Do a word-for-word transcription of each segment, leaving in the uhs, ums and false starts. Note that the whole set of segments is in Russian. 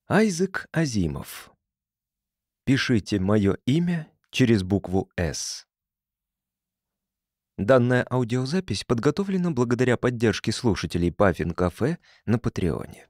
Айзек Азимов. Пишите мое имя через букву «С». Данная аудиозапись подготовлена благодаря поддержке слушателей Паффин Кафе на Патреоне.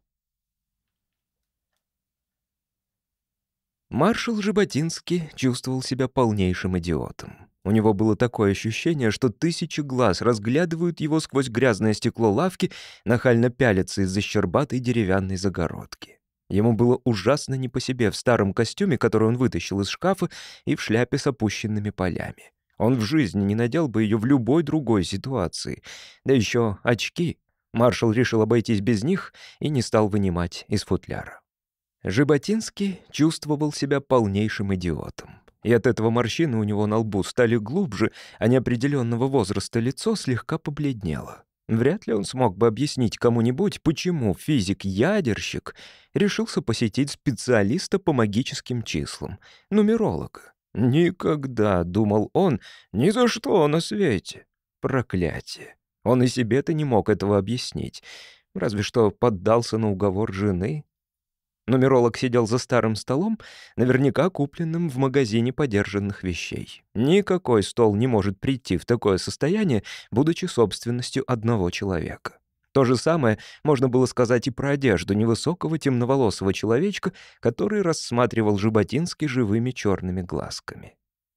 Маршал Жаботинский чувствовал себя полнейшим идиотом. У него было такое ощущение, что тысячи глаз разглядывают его сквозь грязное стекло лавки, нахально пялятся из-за щербатой деревянной загородки. Ему было ужасно не по себе в старом костюме, который он вытащил из шкафа, и в шляпе с опущенными полями. Он в жизни не надел бы ее в любой другой ситуации. Да еще очки. Маршал решил обойтись без них и не стал вынимать из футляра. Жаботинский чувствовал себя полнейшим идиотом. И от этого морщины у него на лбу стали глубже, а неопределенного возраста лицо слегка побледнело. Вряд ли он смог бы объяснить кому-нибудь, почему физик-ядерщик решился посетить специалиста по магическим числам, нумеролога. «Никогда», — думал он, — «ни за что на свете». Проклятие. Он и себе-то не мог этого объяснить. Разве что поддался на уговор жены. Нумеролог сидел за старым столом, наверняка купленным в магазине подержанных вещей. Никакой стол не может прийти в такое состояние, будучи собственностью одного человека. То же самое можно было сказать и про одежду невысокого темноволосого человечка, который рассматривал Жаботинский живыми черными глазками.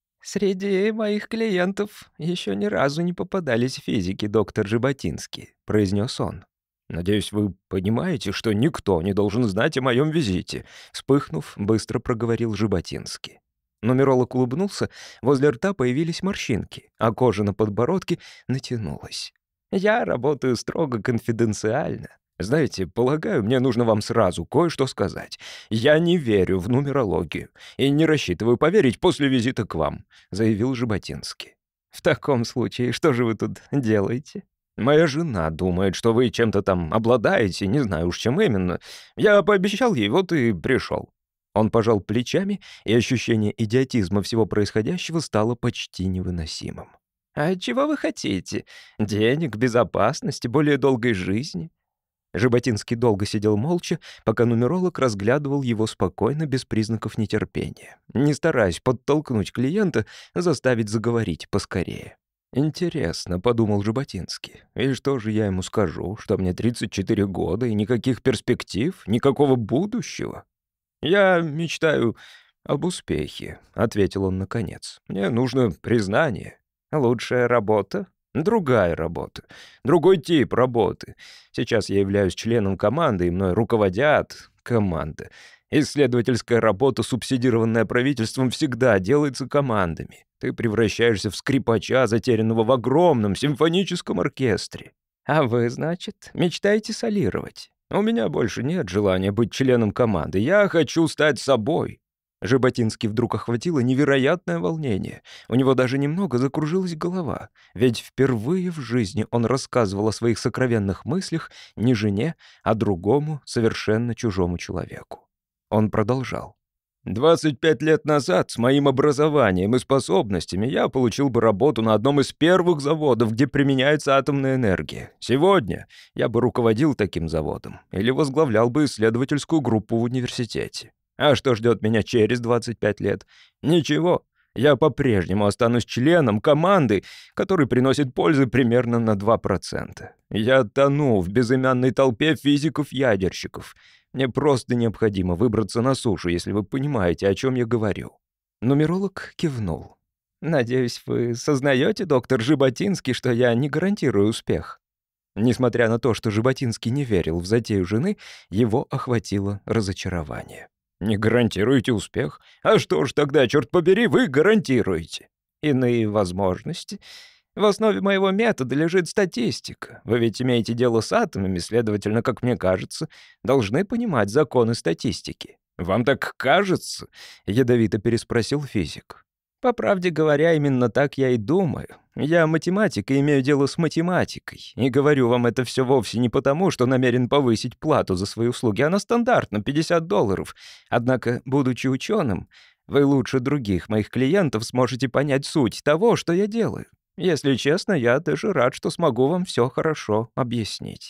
«Среди моих клиентов еще ни разу не попадались физики, доктор Жаботинский», — произнес он. «Надеюсь, вы понимаете, что никто не должен знать о моем визите», — вспыхнув, быстро проговорил Жаботинский. Нумеролог улыбнулся, возле рта появились морщинки, а кожа на подбородке натянулась. «Я работаю строго конфиденциально. Знаете, полагаю, мне нужно вам сразу кое-что сказать. Я не верю в нумерологию и не рассчитываю поверить после визита к вам», — заявил Жаботинский. «В таком случае, что же вы тут делаете?» «Моя жена думает, что вы чем-то там обладаете, не знаю уж чем именно. Я пообещал ей, вот и пришел». Он пожал плечами, и ощущение идиотизма всего происходящего стало почти невыносимым. «А чего вы хотите? Денег, безопасности, более долгой жизни?» Жаботинский долго сидел молча, пока нумеролог разглядывал его спокойно, без признаков нетерпения, не стараясь подтолкнуть клиента, заставить заговорить поскорее. «Интересно», — подумал Жаботинский, — «и что же я ему скажу, что мне тридцать четыре года и никаких перспектив, никакого будущего?» «Я мечтаю об успехе», — ответил он наконец. «Мне нужно признание. Лучшая работа? Другая работа. Другой тип работы. Сейчас я являюсь членом команды, и мной руководят команда. Исследовательская работа, субсидированная правительством, всегда делается командами. Ты превращаешься в скрипача, затерянного в огромном симфоническом оркестре. А вы, значит, мечтаете солировать? У меня больше нет желания быть членом команды. Я хочу стать собой». Жаботинский вдруг охватило невероятное волнение. У него даже немного закружилась голова. Ведь впервые в жизни он рассказывал о своих сокровенных мыслях не жене, а другому, совершенно чужому человеку. Он продолжал. «двадцать пять лет назад с моим образованием и способностями я получил бы работу на одном из первых заводов, где применяется атомная энергия. Сегодня я бы руководил таким заводом или возглавлял бы исследовательскую группу в университете. А что ждет меня через двадцать пять лет? Ничего. Я по-прежнему останусь членом команды, который приносит пользы примерно на два процента. Я тону в безымянной толпе физиков-ядерщиков. Мне просто необходимо выбраться на сушу, если вы понимаете, о чем я говорю». Нумеролог кивнул. «Надеюсь, вы сознаете, доктор Жаботинский, что я не гарантирую успех». Несмотря на то, что Жаботинский не верил в затею жены, его охватило разочарование. «Не гарантируете успех? А что ж тогда, черт побери, вы гарантируете?» «Иные возможности. В основе моего метода лежит статистика. Вы ведь имеете дело с атомами, следовательно, как мне кажется, должны понимать законы статистики». «Вам так кажется?» — ядовито переспросил физик. «По правде говоря, именно так я и думаю. Я математик и имею дело с математикой. И говорю вам это все вовсе не потому, что намерен повысить плату за свои услуги. Она стандартна — пятьдесят долларов. Однако, будучи ученым, вы лучше других моих клиентов сможете понять суть того, что я делаю. Если честно, я даже рад, что смогу вам все хорошо объяснить».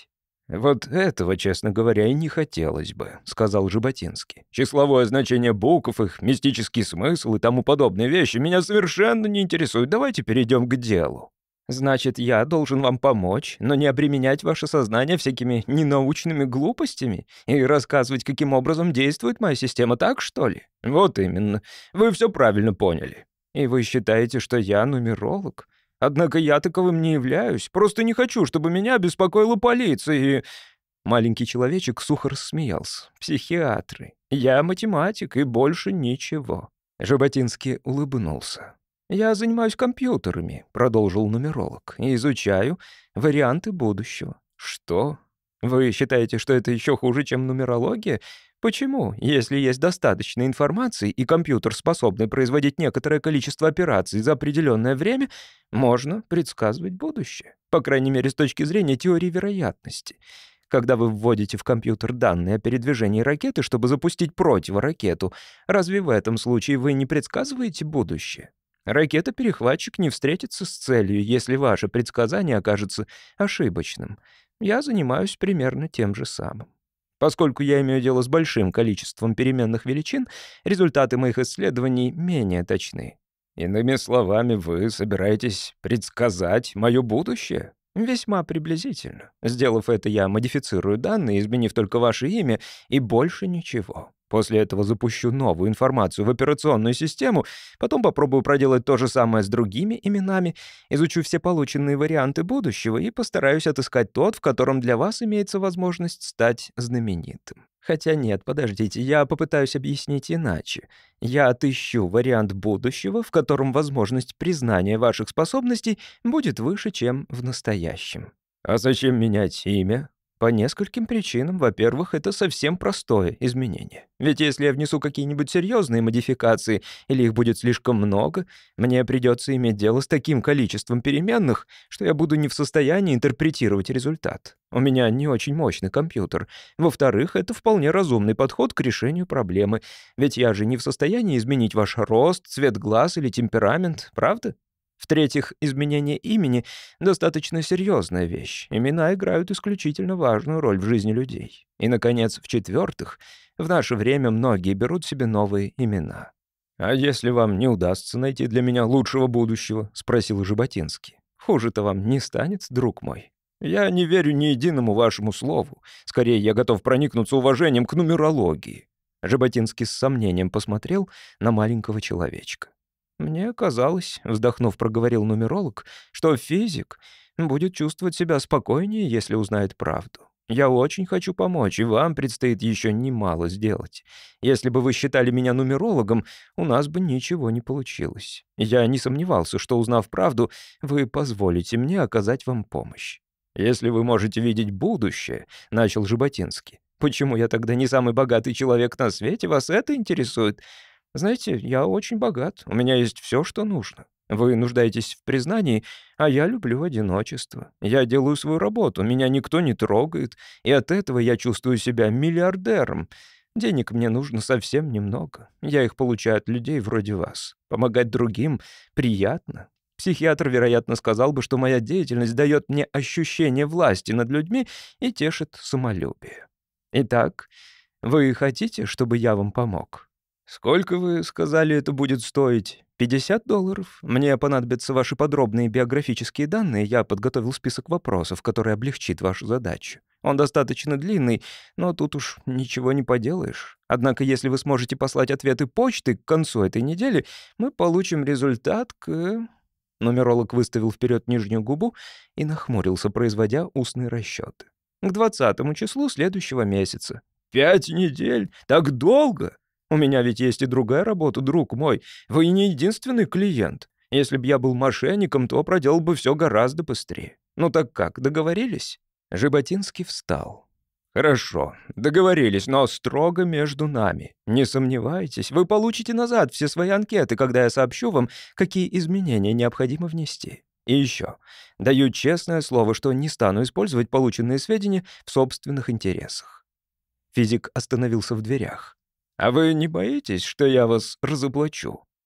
«Вот этого, честно говоря, и не хотелось бы», — сказал Жаботинский. «Числовое значение букв, их мистический смысл и тому подобные вещи меня совершенно не интересуют. Давайте перейдем к делу». «Значит, я должен вам помочь, но не обременять ваше сознание всякими ненаучными глупостями и рассказывать, каким образом действует моя система, так что ли?» «Вот именно. Вы все правильно поняли». «И вы считаете, что я нумеролог? Однако я таковым не являюсь. Просто не хочу, чтобы меня беспокоила полиция и...» Маленький человечек сухо рассмеялся. «Психиатры. Я математик и больше ничего». Жаботинский улыбнулся. «Я занимаюсь компьютерами», — продолжил нумеролог, «и изучаю варианты будущего». «Что? Вы считаете, что это еще хуже, чем нумерология? Почему? Если есть достаточно информации, и компьютер, способный производить некоторое количество операций за определенное время, можно предсказывать будущее. По крайней мере, с точки зрения теории вероятности. Когда вы вводите в компьютер данные о передвижении ракеты, чтобы запустить противоракету, разве в этом случае вы не предсказываете будущее? Ракета-перехватчик не встретится с целью, если ваше предсказание окажется ошибочным. Я занимаюсь примерно тем же самым. Поскольку я имею дело с большим количеством переменных величин, результаты моих исследований менее точны. Иными словами, вы собираетесь предсказать мое будущее? Весьма приблизительно. Сделав это, я модифицирую данные, изменив только ваше имя, и больше ничего. После этого запущу новую информацию в операционную систему, потом попробую проделать то же самое с другими именами, изучу все полученные варианты будущего и постараюсь отыскать тот, в котором для вас имеется возможность стать знаменитым. Хотя нет, подождите, я попытаюсь объяснить иначе. Я отыщу вариант будущего, в котором возможность признания ваших способностей будет выше, чем в настоящем. А зачем менять имя? По нескольким причинам. Во-первых, это совсем простое изменение. Ведь если я внесу какие-нибудь серьезные модификации, или их будет слишком много, мне придется иметь дело с таким количеством переменных, что я буду не в состоянии интерпретировать результат. У меня не очень мощный компьютер. Во-вторых, это вполне разумный подход к решению проблемы. Ведь я же не в состоянии изменить ваш рост, цвет глаз или темперамент, правда? В-третьих, изменение имени — достаточно серьезная вещь. Имена играют исключительно важную роль в жизни людей. И, наконец, в-четвертых, в наше время многие берут себе новые имена. «А если вам не удастся найти для меня лучшего будущего?» — спросил Жаботинский. «Хуже-то вам не станет, друг мой. Я не верю ни единому вашему слову. Скорее, я готов проникнуться уважением к нумерологии». Жаботинский с сомнением посмотрел на маленького человечка. «Мне казалось, — вздохнув, проговорил нумеролог, — что физик будет чувствовать себя спокойнее, если узнает правду. Я очень хочу помочь, и вам предстоит еще немало сделать. Если бы вы считали меня нумерологом, у нас бы ничего не получилось. Я не сомневался, что, узнав правду, вы позволите мне оказать вам помощь. Если вы можете видеть будущее, — начал Жаботинский, — почему я тогда не самый богатый человек на свете? Вас это интересует? Знаете, я очень богат, у меня есть все, что нужно. Вы нуждаетесь в признании, а я люблю одиночество. Я делаю свою работу, меня никто не трогает, и от этого я чувствую себя миллиардером. Денег мне нужно совсем немного. Я их получаю от людей вроде вас. Помогать другим приятно. Психиатр, вероятно, сказал бы, что моя деятельность дает мне ощущение власти над людьми и тешит самолюбие. Итак, вы хотите, чтобы я вам помог?» «Сколько, вы сказали, это будет стоить?» «пятьдесят долларов. Мне понадобятся ваши подробные биографические данные. Я подготовил список вопросов, который облегчит вашу задачу. Он достаточно длинный, но тут уж ничего не поделаешь. Однако, если вы сможете послать ответы почты к концу этой недели, мы получим результат к...» Нумеролог выставил вперед нижнюю губу и нахмурился, производя устные расчеты. «К двадцатому числу следующего месяца». «Пять недель? Так долго?» «У меня ведь есть и другая работа, друг мой. Вы не единственный клиент. Если б я был мошенником, то проделал бы все гораздо быстрее. Ну так как, договорились?» Жаботинский встал. «Хорошо, договорились, но строго между нами. Не сомневайтесь, вы получите назад все свои анкеты, когда я сообщу вам, какие изменения необходимо внести. И еще, даю честное слово, что не стану использовать полученные сведения в собственных интересах». Физик остановился в дверях. «А вы не боитесь, что я вас разоблачу?»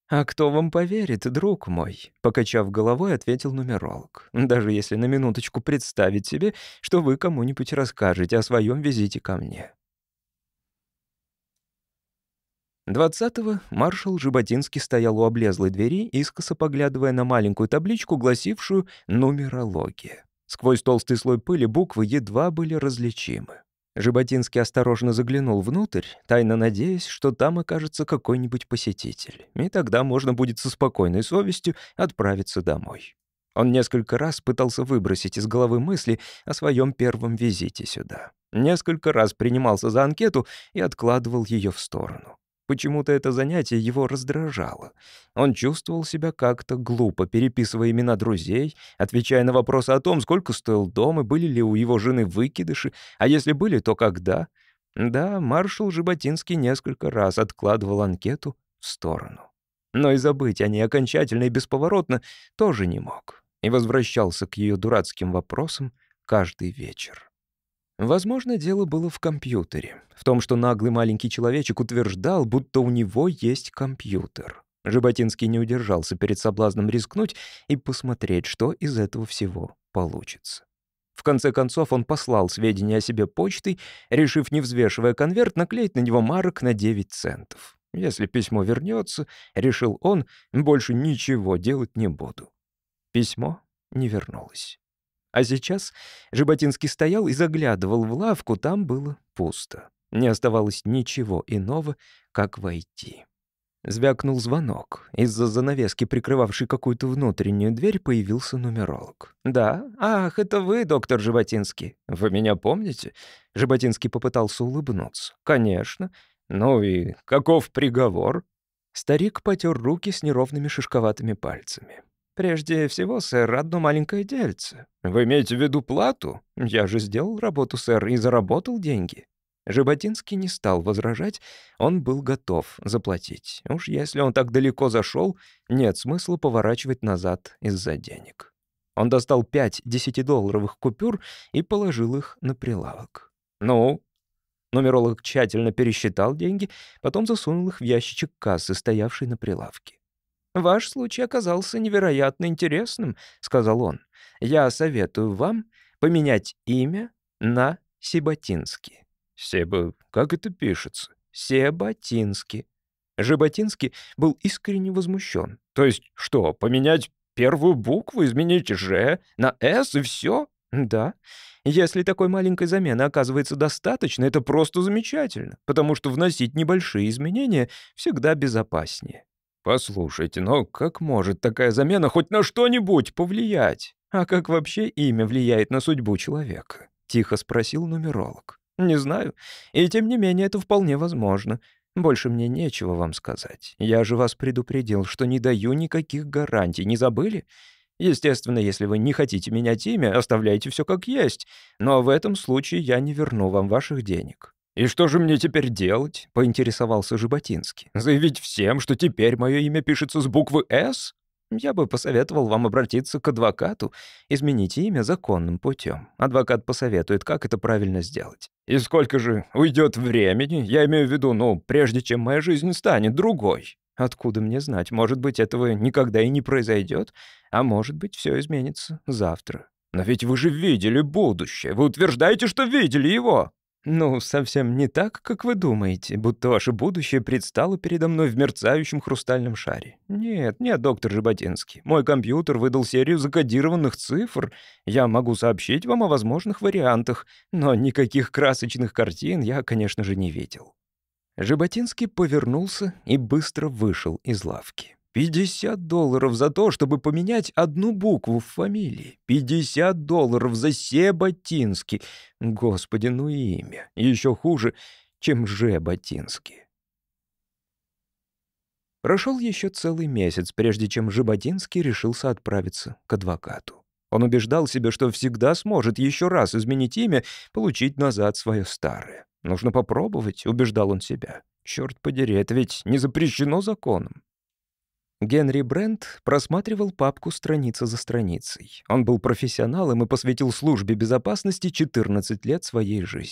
«А кто вам поверит, друг мой?» — покачав головой, ответил нумеролог. «Даже если на минуточку представить себе, что вы кому-нибудь расскажете о своем визите ко мне». Двадцатого маршал Жаботинский стоял у облезлой двери, искоса поглядывая на маленькую табличку, гласившую «Нумерология». Сквозь толстый слой пыли буквы едва были различимы. Жаботинский осторожно заглянул внутрь, тайно надеясь, что там окажется какой-нибудь посетитель, и тогда можно будет со спокойной совестью отправиться домой. Он несколько раз пытался выбросить из головы мысли о своем первом визите сюда. Несколько раз принимался за анкету и откладывал ее в сторону. Почему-то это занятие его раздражало. Он чувствовал себя как-то глупо, переписывая имена друзей, отвечая на вопросы о том, сколько стоил дом и были ли у его жены выкидыши, а если были, то когда. Да, маршал Жаботинский несколько раз откладывал анкету в сторону. Но и забыть о ней окончательно и бесповоротно тоже не мог. И возвращался к ее дурацким вопросам каждый вечер. Возможно, дело было в компьютере, в том, что наглый маленький человечек утверждал, будто у него есть компьютер. Жаботинский не удержался перед соблазном рискнуть и посмотреть, что из этого всего получится. В конце концов, он послал сведения о себе почтой, решив, не взвешивая конверт, наклеить на него марок на девять центов. Если письмо вернется, решил он, больше ничего делать не буду. Письмо не вернулось. А сейчас Жаботинский стоял и заглядывал в лавку, там было пусто. Не оставалось ничего иного, как войти. Звякнул звонок. Из-за занавески, прикрывавшей какую-то внутреннюю дверь, появился нумеролог. «Да? Ах, это вы, доктор Жаботинский. Вы меня помните?» Жаботинский попытался улыбнуться. «Конечно. Ну и каков приговор?» Старик потер руки с неровными шишковатыми пальцами. «Прежде всего, сэр, одно маленькое дельце. Вы имеете в виду плату? Я же сделал работу, сэр, и заработал деньги». Жаботинский не стал возражать, он был готов заплатить. Уж если он так далеко зашел, нет смысла поворачивать назад из-за денег. Он достал пять десятидолларовых купюр и положил их на прилавок. «Ну?» Нумеролог тщательно пересчитал деньги, потом засунул их в ящичек кассы, стоявший на прилавке. «Ваш случай оказался невероятно интересным», — сказал он. «Я советую вам поменять имя на Себотинский». «Себо... Как это пишется?» «Себотинский». Жаботинский был искренне возмущен. «То есть что, поменять первую букву, изменить «Ж» на «С» и все?» «Да. Если такой маленькой замены оказывается достаточно, это просто замечательно, потому что вносить небольшие изменения всегда безопаснее». «Послушайте, но как может такая замена хоть на что-нибудь повлиять? А как вообще имя влияет на судьбу человека?» — тихо спросил нумеролог. «Не знаю. И тем не менее это вполне возможно. Больше мне нечего вам сказать. Я же вас предупредил, что не даю никаких гарантий. Не забыли? Естественно, если вы не хотите менять имя, оставляйте все как есть. Но в этом случае я не верну вам ваших денег». «И что же мне теперь делать?» — поинтересовался Жаботинский. «Заявить всем, что теперь мое имя пишется с буквы «С»?» «Я бы посоветовал вам обратиться к адвокату. Измените имя законным путем. Адвокат посоветует, как это правильно сделать». «И сколько же уйдет времени? Я имею в виду, ну, прежде чем моя жизнь станет другой». «Откуда мне знать? Может быть, этого никогда и не произойдет, а может быть, все изменится завтра». «Но ведь вы же видели будущее. Вы утверждаете, что видели его». «Ну, совсем не так, как вы думаете, будто ваше будущее предстало передо мной в мерцающем хрустальном шаре. Нет, нет, доктор Жаботинский, мой компьютер выдал серию закодированных цифр. Я могу сообщить вам о возможных вариантах, но никаких красочных картин я, конечно же, не видел». Жаботинский повернулся и быстро вышел из лавки. пятьдесят долларов за то, чтобы поменять одну букву в фамилии. пятьдесят долларов за Себотинский. Господи, ну и имя. Еще хуже, чем Жаботинский. Прошел еще целый месяц, прежде чем Жаботинский решился отправиться к адвокату. Он убеждал себя, что всегда сможет еще раз изменить имя, получить назад свое старое. «Нужно попробовать», — убеждал он себя. «Черт подери, это ведь не запрещено законом». Генри Брент просматривал папку страница за страницей. Он был профессионалом и посвятил службе безопасности четырнадцать лет своей жизни.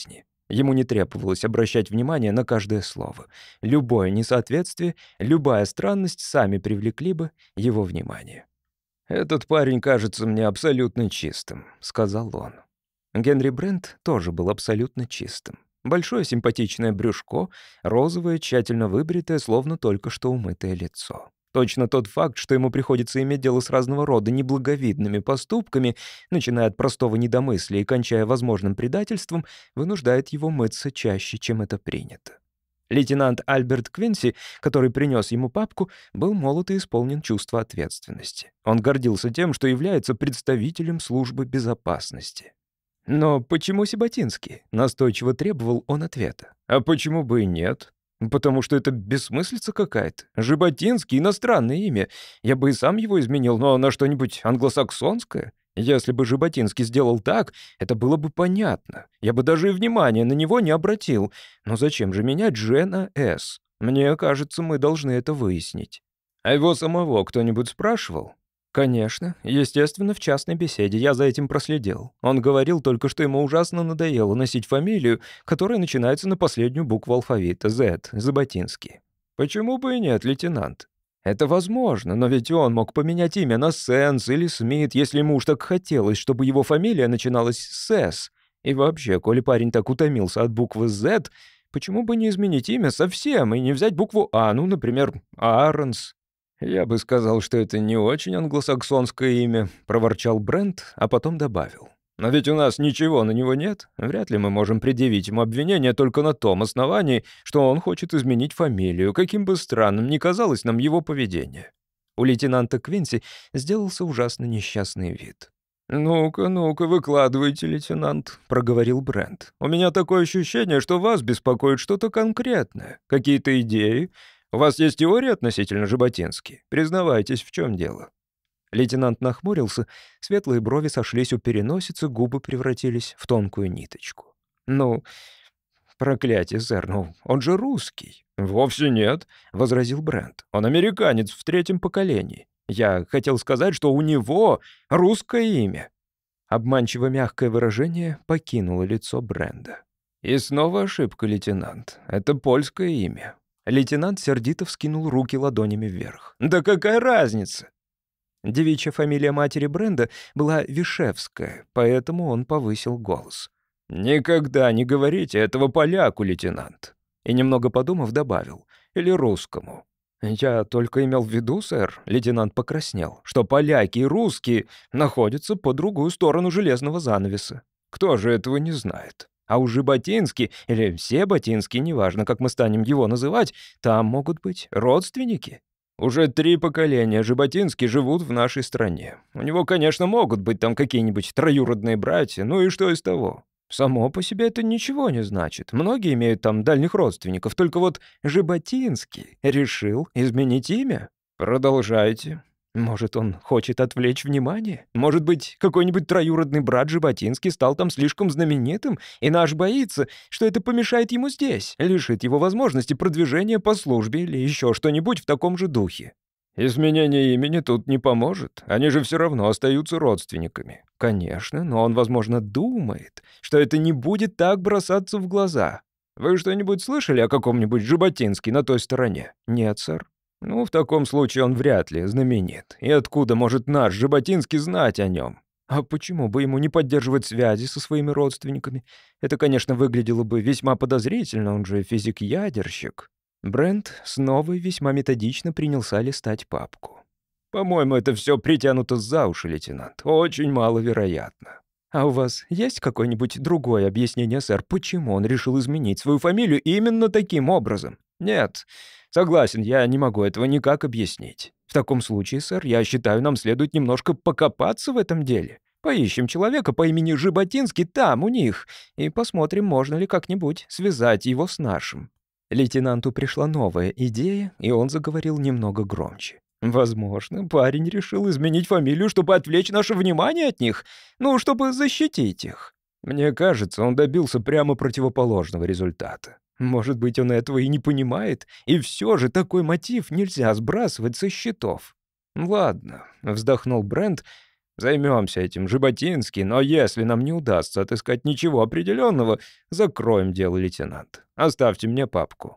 Ему не требовалось обращать внимание на каждое слово. Любое несоответствие, любая странность сами привлекли бы его внимание. «Этот парень кажется мне абсолютно чистым», — сказал он. Генри Брент тоже был абсолютно чистым. Большое симпатичное брюшко, розовое, тщательно выбритое, словно только что умытое лицо. Точно тот факт, что ему приходится иметь дело с разного рода неблаговидными поступками, начиная от простого недомыслия и кончая возможным предательством, вынуждает его мыться чаще, чем это принято. Лейтенант Альберт Квинси, который принес ему папку, был молод и исполнен чувства ответственности. Он гордился тем, что является представителем службы безопасности. «Но почему Сиботинский?» — настойчиво требовал он ответа. «А почему бы и нет? Потому что это бессмыслица какая-то. Жаботинский — иностранное имя. Я бы и сам его изменил, но на что-нибудь англосаксонское. Если бы Жаботинский сделал так, это было бы понятно. Я бы даже и внимания на него не обратил. Но зачем же менять Ж на С? Мне кажется, мы должны это выяснить». «А его самого кто-нибудь спрашивал?» «Конечно. Естественно, в частной беседе. Я за этим проследил. Он говорил только, что ему ужасно надоело носить фамилию, которая начинается на последнюю букву алфавита — Z, Заботинский». «Почему бы и нет, лейтенант?» «Это возможно, но ведь он мог поменять имя на Сенс или Смит, если ему уж так хотелось, чтобы его фамилия начиналась с С. И вообще, коли парень так утомился от буквы Z, почему бы не изменить имя совсем и не взять букву А, ну, например, Ааронс?» «Я бы сказал, что это не очень англосаксонское имя», — проворчал Брент, а потом добавил. «Но ведь у нас ничего на него нет. Вряд ли мы можем предъявить ему обвинение только на том основании, что он хочет изменить фамилию, каким бы странным ни казалось нам его поведение». У лейтенанта Квинси сделался ужасно несчастный вид. «Ну-ка, ну-ка, выкладывайте, лейтенант», — проговорил Брент. «У меня такое ощущение, что вас беспокоит что-то конкретное, какие-то идеи. У вас есть теория относительно Жаботински? Признавайтесь, в чем дело?» Лейтенант нахмурился, светлые брови сошлись у переносицы, губы превратились в тонкую ниточку. «Ну, проклятие, сэр, ну, он же русский». «Вовсе нет», — возразил Брент. «Он американец в третьем поколении. Я хотел сказать, что у него русское имя». Обманчиво мягкое выражение покинуло лицо Бренда. «И снова ошибка, лейтенант. Это польское имя». Лейтенант сердито вскинул руки ладонями вверх. «Да какая разница?» Девичья фамилия матери Бренда была Вишевская, поэтому он повысил голос. «Никогда не говорите этого поляку, лейтенант». И немного подумав, добавил. «Или русскому». «Я только имел в виду, сэр», — лейтенант покраснел, «что поляки и русские находятся по другую сторону железного занавеса. Кто же этого не знает? А у Жаботински, или все Ботински, неважно, как мы станем его называть, там могут быть родственники. Уже три поколения Жаботински живут в нашей стране. У него, конечно, могут быть там какие-нибудь троюродные братья, ну и что из того? Само по себе это ничего не значит. Многие имеют там дальних родственников, только вот Жаботинский решил изменить имя. Продолжайте». «Может, он хочет отвлечь внимание? Может быть, какой-нибудь троюродный брат Жаботинский стал там слишком знаменитым, и наш боится, что это помешает ему здесь, лишит его возможности продвижения по службе или еще что-нибудь в таком же духе?» «Изменение имени тут не поможет. Они же все равно остаются родственниками». «Конечно, но он, возможно, думает, что это не будет так бросаться в глаза. Вы что-нибудь слышали о каком-нибудь Жаботинске на той стороне?» «Нет, сэр». «Ну, в таком случае он вряд ли знаменит. И откуда может наш Жаботинский знать о нем? А почему бы ему не поддерживать связи со своими родственниками? Это, конечно, выглядело бы весьма подозрительно, он же физик-ядерщик». Брент снова и весьма методично принялся листать папку. «По-моему, это все притянуто за уши, лейтенант. Очень маловероятно». «А у вас есть какое-нибудь другое объяснение, сэр, почему он решил изменить свою фамилию именно таким образом?» «Нет. Согласен, я не могу этого никак объяснить. В таком случае, сэр, я считаю, нам следует немножко покопаться в этом деле. Поищем человека по имени Жаботинский там, у них, и посмотрим, можно ли как-нибудь связать его с нашим». Лейтенанту пришла новая идея, и он заговорил немного громче. «Возможно, парень решил изменить фамилию, чтобы отвлечь наше внимание от них, ну, чтобы защитить их. Мне кажется, он добился прямо противоположного результата. Может быть, он этого и не понимает, и все же такой мотив нельзя сбрасывать со счетов». «Ладно», — вздохнул Брент, Займемся этим, Жаботинский, но если нам не удастся отыскать ничего определенного, закроем дело, лейтенант. Оставьте мне папку».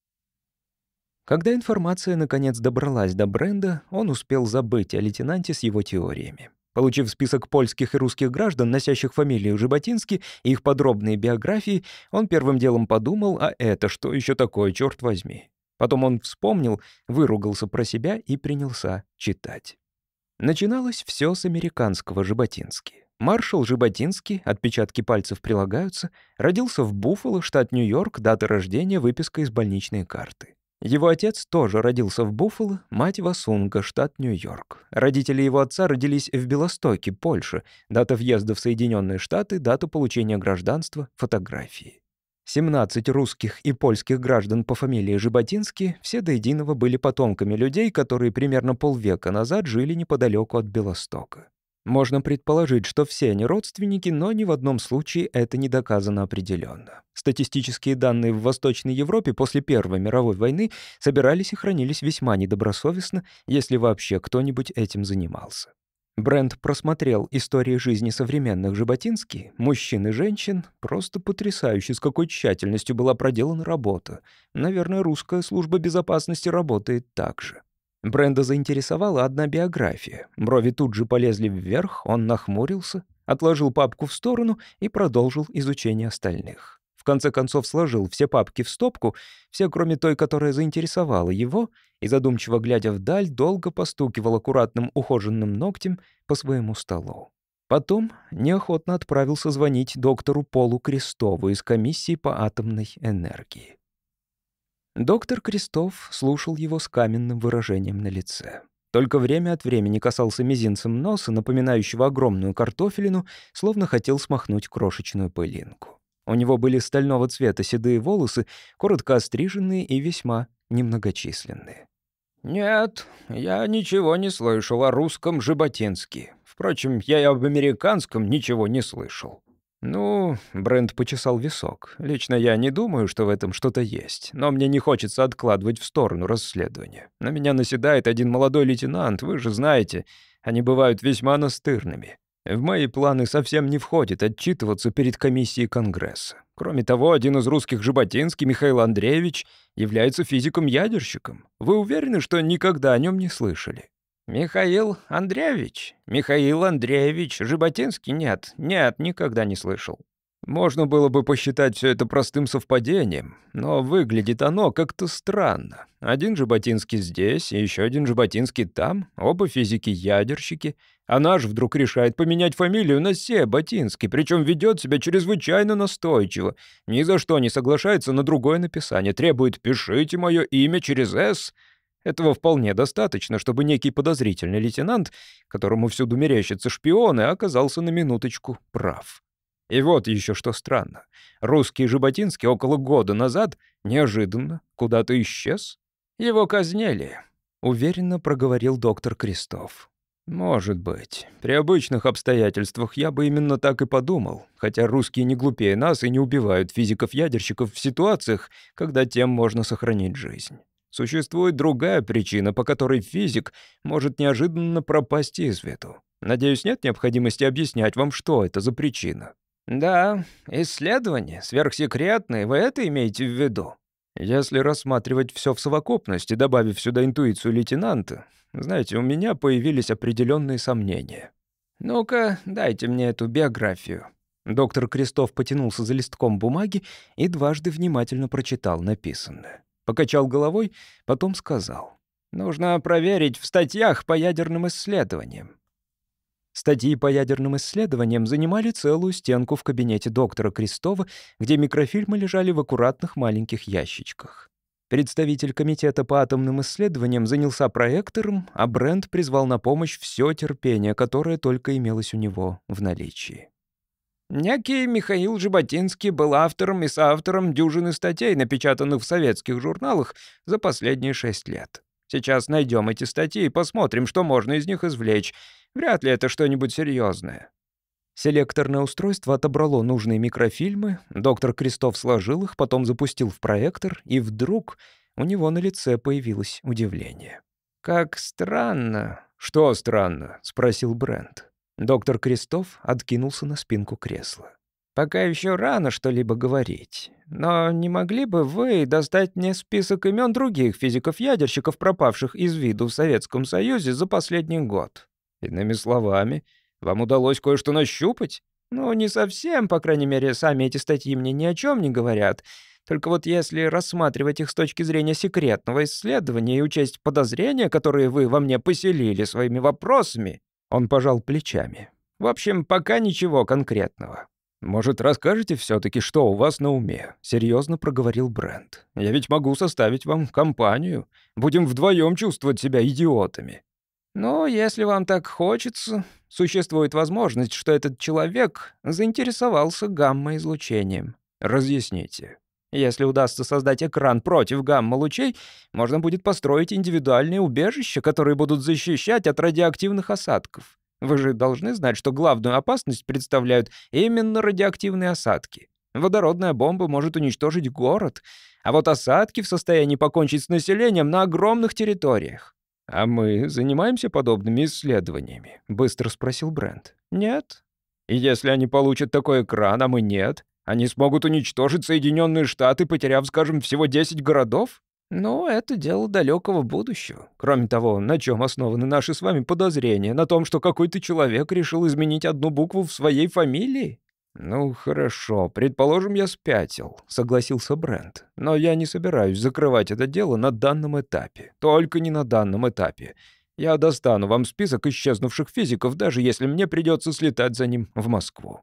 Когда информация наконец добралась до Бренда, он успел забыть о лейтенанте с его теориями. Получив список польских и русских граждан, носящих фамилию Жаботинский, и их подробные биографии, он первым делом подумал: а это что еще такое, черт возьми? Потом он вспомнил, выругался про себя и принялся читать. Начиналось все с американского Жаботински. Маршал Жаботинский, отпечатки пальцев прилагаются, родился в Буффало, штат Нью-Йорк, дата рождения, выписка из больничной карты. Его отец тоже родился в Буффало, мать Васунга, штат Нью-Йорк. Родители его отца родились в Белостоке, Польша, дата въезда в Соединенные Штаты, дата получения гражданства, фотографии. семнадцать русских и польских граждан по фамилии Жаботинский все до единого были потомками людей, которые примерно полвека назад жили неподалеку от Белостока. Можно предположить, что все они родственники, но ни в одном случае это не доказано определенно. Статистические данные в Восточной Европе после Первой мировой войны собирались и хранились весьма недобросовестно, если вообще кто-нибудь этим занимался. Брент просмотрел истории жизни современных Жаботински, мужчин и женщин. Просто потрясающе, с какой тщательностью была проделана работа. Наверное, русская служба безопасности работает так же. Бренда заинтересовала одна биография. Брови тут же полезли вверх, он нахмурился, отложил папку в сторону и продолжил изучение остальных. В конце концов сложил все папки в стопку, все, кроме той, которая заинтересовала его, и, задумчиво глядя вдаль, долго постукивал аккуратным ухоженным ногтем по своему столу. Потом неохотно отправился звонить доктору Полу Крестову из комиссии по атомной энергии. Доктор Крестов слушал его с каменным выражением на лице. Только время от времени касался мизинцем носа, напоминающего огромную картофелину, словно хотел смахнуть крошечную пылинку. У него были стального цвета седые волосы, коротко остриженные и весьма немногочисленные. «Нет, я ничего не слышал о русском Жаботинске. Впрочем, я и об американском ничего не слышал». «Ну...» — Брент почесал висок. «Лично я не думаю, что в этом что-то есть, но мне не хочется откладывать в сторону расследование. На меня наседает один молодой лейтенант, вы же знаете, они бывают весьма настырными. В мои планы совсем не входит отчитываться перед комиссией Конгресса. Кроме того, один из русских Жаботинский, Михаил Андреевич, является физиком-ядерщиком. Вы уверены, что никогда о нем не слышали?» «Михаил Андреевич? Михаил Андреевич Жаботинский? Нет, нет, никогда не слышал». Можно было бы посчитать все это простым совпадением, но выглядит оно как-то странно. Один Жаботинский здесь, и еще один Жаботинский там, оба физики-ядерщики, а наш вдруг решает поменять фамилию на Себатинский, причем ведет себя чрезвычайно настойчиво, ни за что не соглашается на другое написание, требует «пишите мое имя через «С». Этого вполне достаточно, чтобы некий подозрительный лейтенант, которому всюду мерещатся шпионы, оказался на минуточку прав. И вот еще что странно. Русский Жаботинский около года назад неожиданно куда-то исчез. Его казнили, — уверенно проговорил доктор Крестов. «Может быть. При обычных обстоятельствах я бы именно так и подумал, хотя русские не глупее нас и не убивают физиков-ядерщиков в ситуациях, когда тем можно сохранить жизнь. Существует другая причина, по которой физик может неожиданно пропасть из виду. Надеюсь, нет необходимости объяснять вам, что это за причина». «Да, исследования сверхсекретные, вы это имеете в виду?» «Если рассматривать все в совокупности, добавив сюда интуицию лейтенанта, знаете, у меня появились определенные сомнения». «Ну-ка, дайте мне эту биографию». Доктор Крестов потянулся за листком бумаги и дважды внимательно прочитал написанное. Покачал головой, потом сказал: «Нужно проверить в статьях по ядерным исследованиям». Статьи по ядерным исследованиям занимали целую стенку в кабинете доктора Крестова, где микрофильмы лежали в аккуратных маленьких ящичках. Представитель комитета по атомным исследованиям занялся проектором, а Брент призвал на помощь все терпение, которое только имелось у него в наличии. Некий Михаил Жаботинский был автором и соавтором дюжины статей, напечатанных в советских журналах за последние шесть лет. Сейчас найдем эти статьи и посмотрим, что можно из них извлечь. Вряд ли это что-нибудь серьезное. Селекторное устройство отобрало нужные микрофильмы, доктор Крестов сложил их, потом запустил в проектор, и вдруг у него на лице появилось удивление. «Как странно». «Что странно?» — спросил Брент. Доктор Крестов откинулся на спинку кресла. «Пока еще рано что-либо говорить. Но не могли бы вы достать мне список имен других физиков-ядерщиков, пропавших из виду в Советском Союзе за последний год? Иными словами, вам удалось кое-что нащупать? Ну, не совсем, по крайней мере, сами эти статьи мне ни о чем не говорят. Только вот если рассматривать их с точки зрения секретного исследования и учесть подозрения, которые вы во мне поселили своими вопросами...» Он пожал плечами. «В общем, пока ничего конкретного». «Может, расскажете все-таки, что у вас на уме?» — серьезно проговорил Брент. «Я ведь могу составить вам компанию. Будем вдвоем чувствовать себя идиотами». «Ну, если вам так хочется, существует возможность, что этот человек заинтересовался гамма-излучением. Разъясните». Если удастся создать экран против гамма-лучей, можно будет построить индивидуальные убежища, которые будут защищать от радиоактивных осадков. Вы же должны знать, что главную опасность представляют именно радиоактивные осадки. Водородная бомба может уничтожить город, а вот осадки в состоянии покончить с населением на огромных территориях. «А мы занимаемся подобными исследованиями?» — быстро спросил Брент. «Нет». «И если они получат такой экран, а мы нет, они смогут уничтожить Соединенные Штаты, потеряв, скажем, всего десять городов? Ну, это дело далекого будущего. Кроме того, на чем основаны наши с вами подозрения? На том, что какой-то человек решил изменить одну букву в своей фамилии? Ну, хорошо, предположим, я спятил, согласился Брент. Но я не собираюсь закрывать это дело на данном этапе. Только не на данном этапе. Я достану вам список исчезнувших физиков, даже если мне придется слетать за ним в Москву.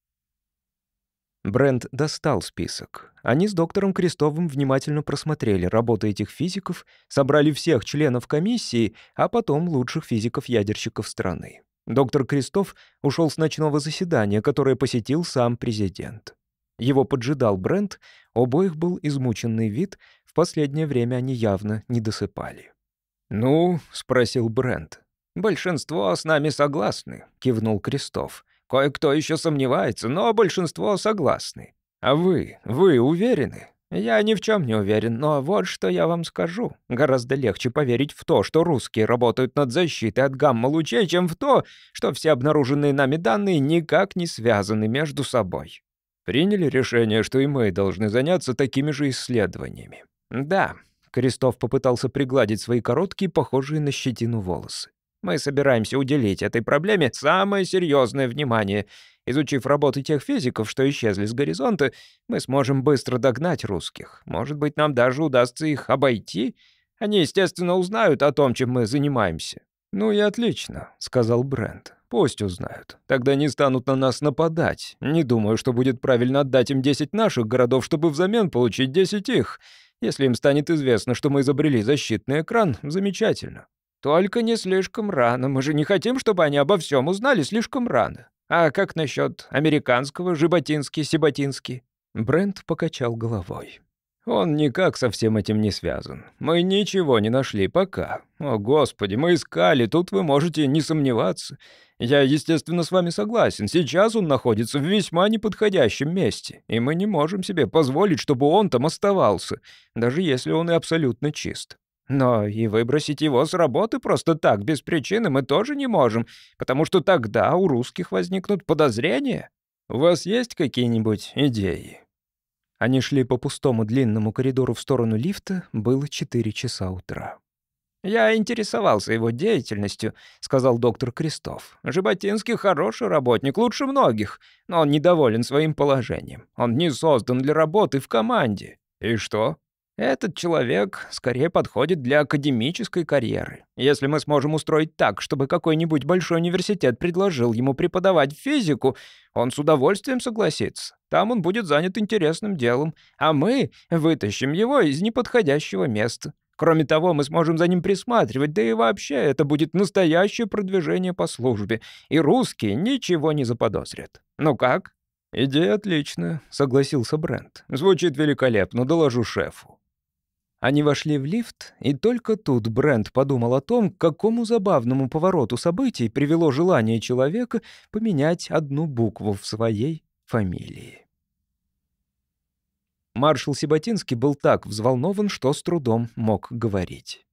Брент достал список. Они с доктором Крестовым внимательно просмотрели работы этих физиков, собрали всех членов комиссии, а потом лучших физиков-ядерщиков страны. Доктор Крестов ушел с ночного заседания, которое посетил сам президент. Его поджидал Брент, у обоих был измученный вид, в последнее время они явно не досыпали. «Ну?» — спросил Брент. «Большинство с нами согласны», — кивнул Крестов. «Кое-кто еще сомневается, но большинство согласны. А вы, вы уверены?» «Я ни в чем не уверен, но вот что я вам скажу. Гораздо легче поверить в то, что русские работают над защитой от гамма-лучей, чем в то, что все обнаруженные нами данные никак не связаны между собой». «Приняли решение, что и мы должны заняться такими же исследованиями?» «Да». Крестов попытался пригладить свои короткие, похожие на щетину волосы. «Мы собираемся уделить этой проблеме самое серьезное внимание. Изучив работы тех физиков, что исчезли с горизонта, мы сможем быстро догнать русских. Может быть, нам даже удастся их обойти. Они, естественно, узнают о том, чем мы занимаемся». «Ну и отлично», — сказал Брент. «Пусть узнают. Тогда не станут на нас нападать. Не думаю, что будет правильно отдать им десять наших городов, чтобы взамен получить десять их. Если им станет известно, что мы изобрели защитный экран, замечательно. Только не слишком рано. Мы же не хотим, чтобы они обо всем узнали слишком рано. А как насчет американского Жаботинский-Сибатинский?» Брент покачал головой. «Он никак со всем этим не связан. Мы ничего не нашли пока. О, Господи, мы искали, тут вы можете не сомневаться. Я, естественно, с вами согласен. Сейчас он находится в весьма неподходящем месте, и мы не можем себе позволить, чтобы он там оставался, даже если он и абсолютно чист. Но и выбросить его с работы просто так, без причины, мы тоже не можем, потому что тогда у русских возникнут подозрения. У вас есть какие-нибудь идеи?» Они шли по пустому длинному коридору в сторону лифта, было четыре часа утра. «Я интересовался его деятельностью», — сказал доктор Крестов. «Жаботинский хороший работник, лучше многих, но он недоволен своим положением. Он не создан для работы в команде». «И что?» «Этот человек скорее подходит для академической карьеры. Если мы сможем устроить так, чтобы какой-нибудь большой университет предложил ему преподавать физику, он с удовольствием согласится. Там он будет занят интересным делом, а мы вытащим его из неподходящего места. Кроме того, мы сможем за ним присматривать, да и вообще это будет настоящее продвижение по службе, и русские ничего не заподозрят. Ну как?» «Идея отличная», — согласился Брент. «Звучит великолепно, доложу шефу». Они вошли в лифт, и только тут Брент подумал о том, к какому забавному повороту событий привело желание человека поменять одну букву в своей фамилии. Маршал Сибатинский был так взволнован, что с трудом мог говорить.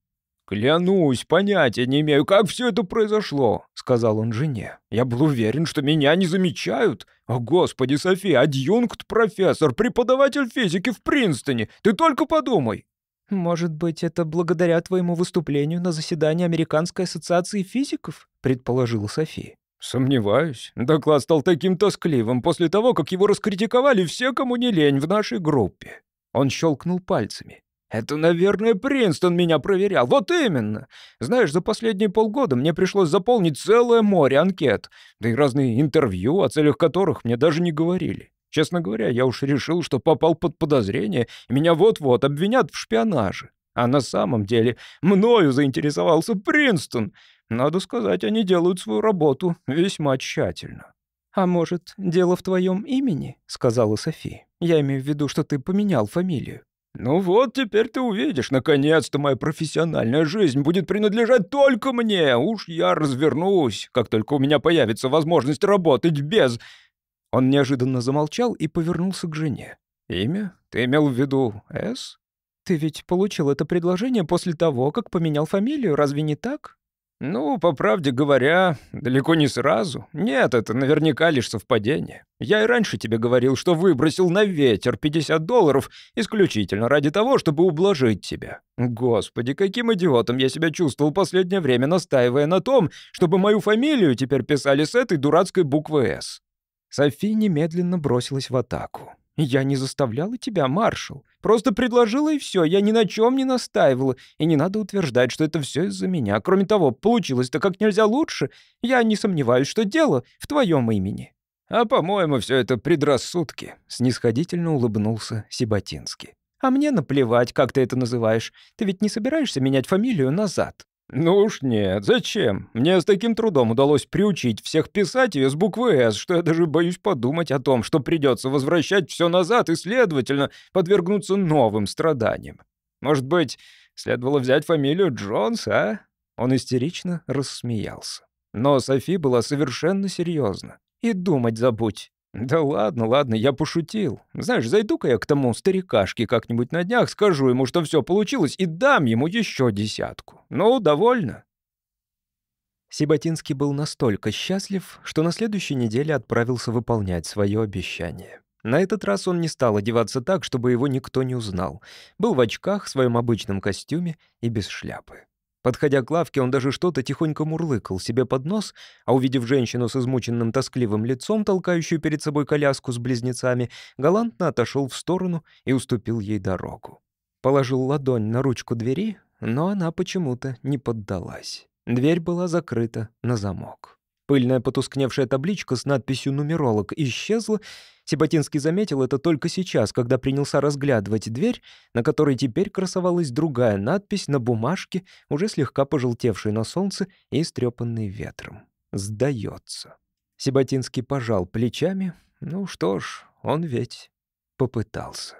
«Клянусь, понятия не имею, как все это произошло», — сказал он жене. «Я был уверен, что меня не замечают. О, господи, София, адъюнкт-профессор, преподаватель физики в Принстоне. Ты только подумай». «Может быть, это благодаря твоему выступлению на заседании Американской ассоциации физиков?» — предположила София. «Сомневаюсь. Доклад стал таким тоскливым после того, как его раскритиковали все, кому не лень в нашей группе». Он щелкнул пальцами. «Это, наверное, Принстон меня проверял. Вот именно. Знаешь, за последние полгода мне пришлось заполнить целое море анкет, да и разные интервью, о целях которых мне даже не говорили. Честно говоря, я уж решил, что попал под подозрение, и меня вот-вот обвинят в шпионаже. А на самом деле мною заинтересовался Принстон. Надо сказать, они делают свою работу весьма тщательно». «А может, дело в твоем имени?» — сказала София. «Я имею в виду, что ты поменял фамилию». «Ну вот, теперь ты увидишь. Наконец-то моя профессиональная жизнь будет принадлежать только мне. Уж я развернусь, как только у меня появится возможность работать без...» Он неожиданно замолчал и повернулся к жене. «Имя? Ты имел в виду С?» «Ты ведь получил это предложение после того, как поменял фамилию, разве не так?» «Ну, по правде говоря, далеко не сразу. Нет, это наверняка лишь совпадение. Я и раньше тебе говорил, что выбросил на ветер пятьдесят долларов исключительно ради того, чтобы ублажить тебя. Господи, каким идиотом я себя чувствовал последнее время, настаивая на том, чтобы мою фамилию теперь писали с этой дурацкой буквы «С». Софи немедленно бросилась в атаку. «Я не заставляла тебя, маршал. Просто предложила, и все. Я ни на чем не настаивала. И не надо утверждать, что это все из-за меня. Кроме того, получилось-то как нельзя лучше. Я не сомневаюсь, что дело в твоем имени». «А, по-моему, все это предрассудки», — снисходительно улыбнулся Сибатинский. «А мне наплевать, как ты это называешь. Ты ведь не собираешься менять фамилию назад?» «Ну уж нет, зачем? Мне с таким трудом удалось приучить всех писать ее с буквы «С», что я даже боюсь подумать о том, что придется возвращать все назад и, следовательно, подвергнуться новым страданиям. Может быть, следовало взять фамилию Джонс, а?» Он истерично рассмеялся. Но Софи была совершенно серьезна. «И думать забудь». «Да ладно, ладно, я пошутил. Знаешь, зайду-ка я к тому старикашке как-нибудь на днях, скажу ему, что все получилось, и дам ему еще десятку. Ну, довольно». Сибатинский был настолько счастлив, что на следующей неделе отправился выполнять свое обещание. На этот раз он не стал одеваться так, чтобы его никто не узнал. Был в очках, в своем обычном костюме и без шляпы. Подходя к лавке, он даже что-то тихонько мурлыкал себе под нос, а увидев женщину с измученным тоскливым лицом, толкающую перед собой коляску с близнецами, галантно отошел в сторону и уступил ей дорогу. Положил ладонь на ручку двери, но она почему-то не поддалась. Дверь была закрыта на замок. Пыльная потускневшая табличка с надписью «Нумеролог» исчезла. Сибатинский заметил это только сейчас, когда принялся разглядывать дверь, на которой теперь красовалась другая надпись на бумажке, уже слегка пожелтевшей на солнце и истрепанной ветром. «Сдается». Сибатинский пожал плечами. Ну что ж, он ведь попытался.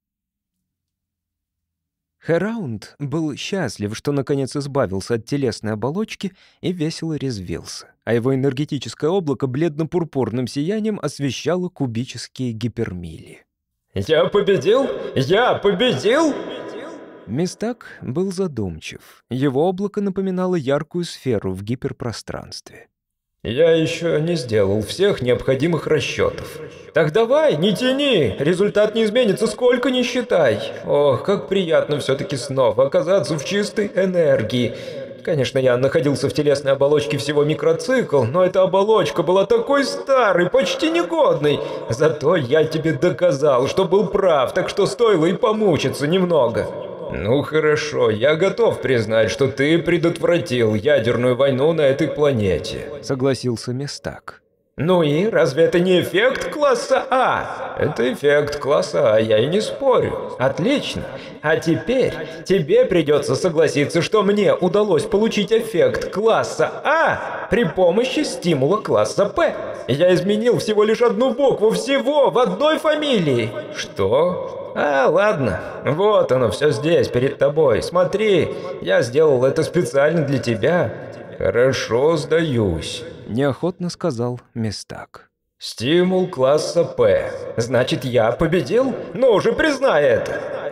Хэраунд был счастлив, что наконец избавился от телесной оболочки и весело резвился, а его энергетическое облако бледно-пурпурным сиянием освещало кубические гипермили. «Я победил? Я победил?» Местак был задумчив. Его облако напоминало яркую сферу в гиперпространстве. «Я еще не сделал всех необходимых расчетов». «Так давай, не тяни! Результат не изменится, сколько ни считай! Ох, как приятно все-таки снова оказаться в чистой энергии! Конечно, я находился в телесной оболочке всего микроцикл, но эта оболочка была такой старой, почти негодной! Зато я тебе доказал, что был прав, так что стоило и помучиться немного!» «Ну хорошо, я готов признать, что ты предотвратил ядерную войну на этой планете», — согласился Местак. «Ну и разве это не эффект класса А?» «Это эффект класса А, я и не спорю». «Отлично. А теперь тебе придется согласиться, что мне удалось получить эффект класса А при помощи стимула класса П. Я изменил всего лишь одну букву, всего в одной фамилии». «Что?» «А, ладно. Вот оно, все здесь, перед тобой. Смотри, я сделал это специально для тебя». «Хорошо, сдаюсь», — неохотно сказал Местак. «Стимул класса П. Значит, я победил? Ну уже признай это».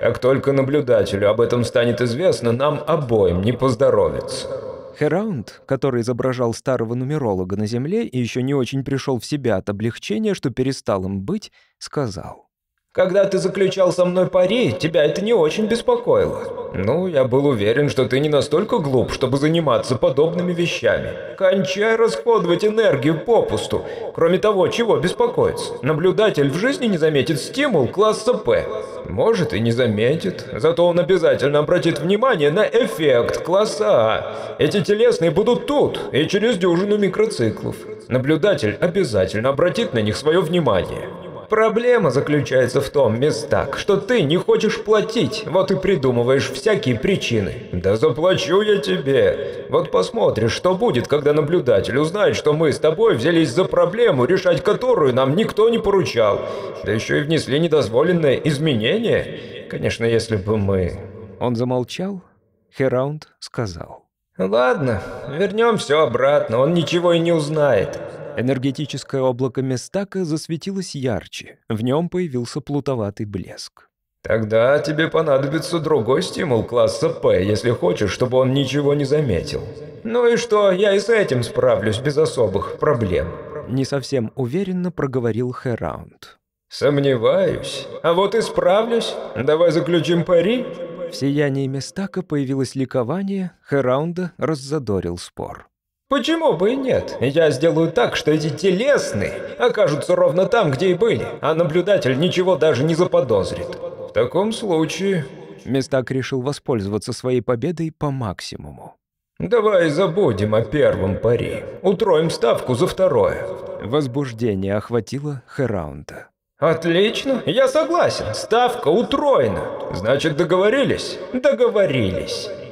Как только наблюдателю об этом станет известно, нам обоим не поздоровится». Хераунд, который изображал старого нумеролога на Земле и еще не очень пришел в себя от облегчения, что перестал им быть, сказал: «Когда ты заключал со мной пари, тебя это не очень беспокоило. Ну, я был уверен, что ты не настолько глуп, чтобы заниматься подобными вещами. Кончай расходовать энергию попусту. Кроме того, чего беспокоиться? Наблюдатель в жизни не заметит стимул класса П. Может и не заметит, зато он обязательно обратит внимание на эффект класса А. Эти телесные будут тут и через дюжину микроциклов. Наблюдатель обязательно обратит на них свое внимание. Проблема заключается в том, Мистак, что ты не хочешь платить, вот и придумываешь всякие причины. Да заплачу я тебе. Вот посмотришь, что будет, когда наблюдатель узнает, что мы с тобой взялись за проблему, решать которую нам никто не поручал. Да еще и внесли недозволенное изменение. Конечно, если бы мы... Он замолчал. Хераунд сказал: «Ладно, вернем все обратно, он ничего и не узнает». Энергетическое облако Мистака засветилось ярче. В нем появился плутоватый блеск. «Тогда тебе понадобится другой стимул класса П, если хочешь, чтобы он ничего не заметил. Ну и что, я и с этим справлюсь без особых проблем». Не совсем уверенно проговорил Хераунд. «Сомневаюсь. А вот и справлюсь. Давай заключим пари». В сиянии Мистака появилось ликование, Хераунда раззадорил спор. «Почему бы и нет? Я сделаю так, что эти телесные окажутся ровно там, где и были, а наблюдатель ничего даже не заподозрит. В таком случае...» Мистак решил воспользоваться своей победой по максимуму. «Давай забудем о первом пари. Утроим ставку за второе». Возбуждение охватило Хераунда. «Отлично, я согласен. Ставка утроена. Значит, договорились?» «Договорились».